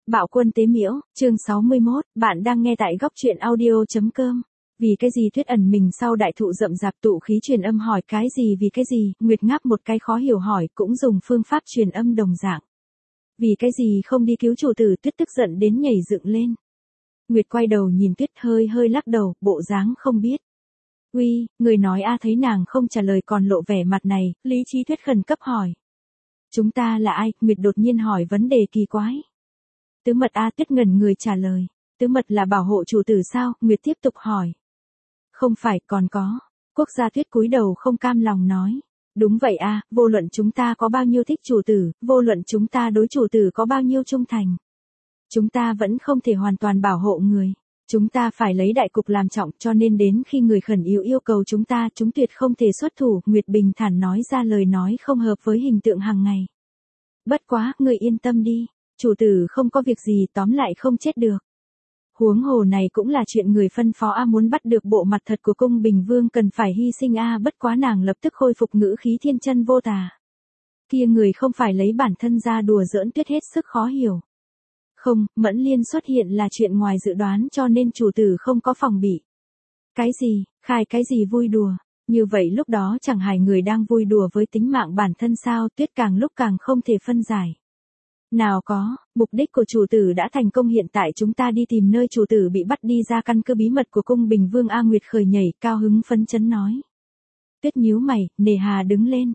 Bạo quân tế miễu, chương 61, bạn đang nghe tại góc truyện audio.com. Vì cái gì Tuyết ẩn mình sau đại thụ rậm rạp tụ khí truyền âm hỏi cái gì vì cái gì, Nguyệt ngáp một cái khó hiểu hỏi cũng dùng phương pháp truyền âm đồng dạng. Vì cái gì không đi cứu chủ tử, Tuyết tức giận đến nhảy dựng lên. Nguyệt quay đầu nhìn Tuyết hơi hơi lắc đầu, bộ dáng không biết. Uy, người nói a thấy nàng không trả lời còn lộ vẻ mặt này, lý trí Tuyết khẩn cấp hỏi. Chúng ta là ai? Nguyệt đột nhiên hỏi vấn đề kỳ quái. Tứ mật a Tuyết ngẩn người trả lời. Tứ mật là bảo hộ chủ tử sao? Nguyệt tiếp tục hỏi. Không phải, còn có. Quốc gia Tuyết cúi đầu không cam lòng nói. Đúng vậy a, vô luận chúng ta có bao nhiêu thích chủ tử, vô luận chúng ta đối chủ tử có bao nhiêu trung thành. Chúng ta vẫn không thể hoàn toàn bảo hộ người. Chúng ta phải lấy đại cục làm trọng, cho nên đến khi người khẩn yếu yêu cầu chúng tuyệt không thể xuất thủ. Nguyệt bình thản nói ra lời nói không hợp với hình tượng hàng ngày. Bất quá, người yên tâm đi. Chủ tử không có việc gì, tóm lại không chết được. Huống hồ này cũng là chuyện người phân phó a, muốn bắt được bộ mặt thật của cung Bình Vương cần phải hy sinh a. Bất quá nàng lập tức khôi phục ngữ khí thiên chân vô tà. Kia người không phải lấy bản thân ra đùa giỡn, Tuyết hết sức khó hiểu. Không, Mẫn Liên xuất hiện là chuyện ngoài dự đoán cho nên chủ tử không có phòng bị. Cái gì, khai cái gì vui đùa, như vậy lúc đó chẳng hay người đang vui đùa với tính mạng bản thân sao? Tuyết càng lúc càng không thể phân giải. Nào có, mục đích của chủ tử đã thành công, hiện tại chúng ta đi tìm nơi chủ tử bị bắt đi ra căn cứ bí mật của cung Bình Vương a. Nguyệt khởi nhảy, cao hứng phấn chấn nói. Tuyết nhíu mày, nề hà đứng lên.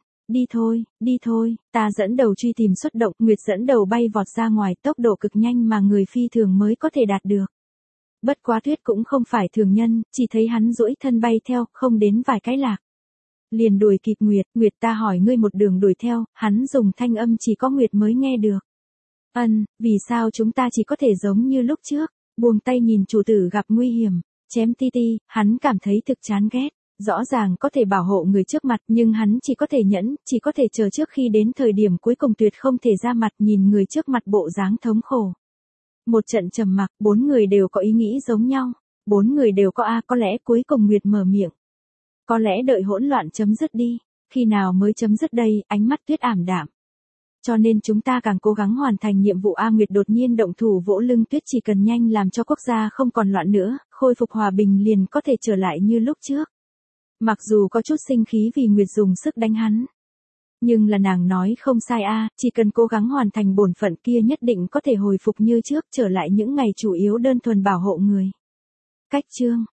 Đi thôi, ta dẫn đầu truy tìm xuất động. Nguyệt dẫn đầu bay vọt ra ngoài, tốc độ cực nhanh mà người phi thường mới có thể đạt được. Bất quá Tuyết cũng không phải thường nhân, chỉ thấy hắn duỗi thân bay theo, không đến vài cái lạc. Liền đuổi kịp Nguyệt, ta hỏi ngươi một đường đuổi theo, hắn dùng thanh âm chỉ có Nguyệt mới nghe được. Vì sao chúng ta chỉ có thể giống như lúc trước, buông tay nhìn chủ tử gặp nguy hiểm, chém ti, hắn cảm thấy thực chán ghét. Rõ ràng có thể bảo hộ người trước mặt nhưng hắn chỉ có thể nhẫn, chỉ có thể chờ trước khi đến thời điểm cuối cùng tuyệt không thể ra mặt nhìn người trước mặt bộ dáng thống khổ. Một trận trầm mặc, bốn người đều có ý nghĩ giống nhau. Bốn người đều có có lẽ cuối cùng Nguyệt mở miệng. Có lẽ đợi hỗn loạn chấm dứt đi. Khi nào mới chấm dứt đây? Ánh mắt Tuyết ảm đạm. Cho nên chúng ta càng cố gắng hoàn thành nhiệm vụ a. Nguyệt đột nhiên động thủ vỗ lưng Tuyết, chỉ cần nhanh làm cho quốc gia không còn loạn nữa, khôi phục hòa bình liền có thể trở lại như lúc trước. Mặc dù có chút sinh khí vì Nguyệt dùng sức đánh hắn. Nhưng là nàng nói không sai chỉ cần cố gắng hoàn thành bổn phận kia nhất định có thể hồi phục như trước, trở lại những ngày chủ yếu đơn thuần bảo hộ người. Cách chương,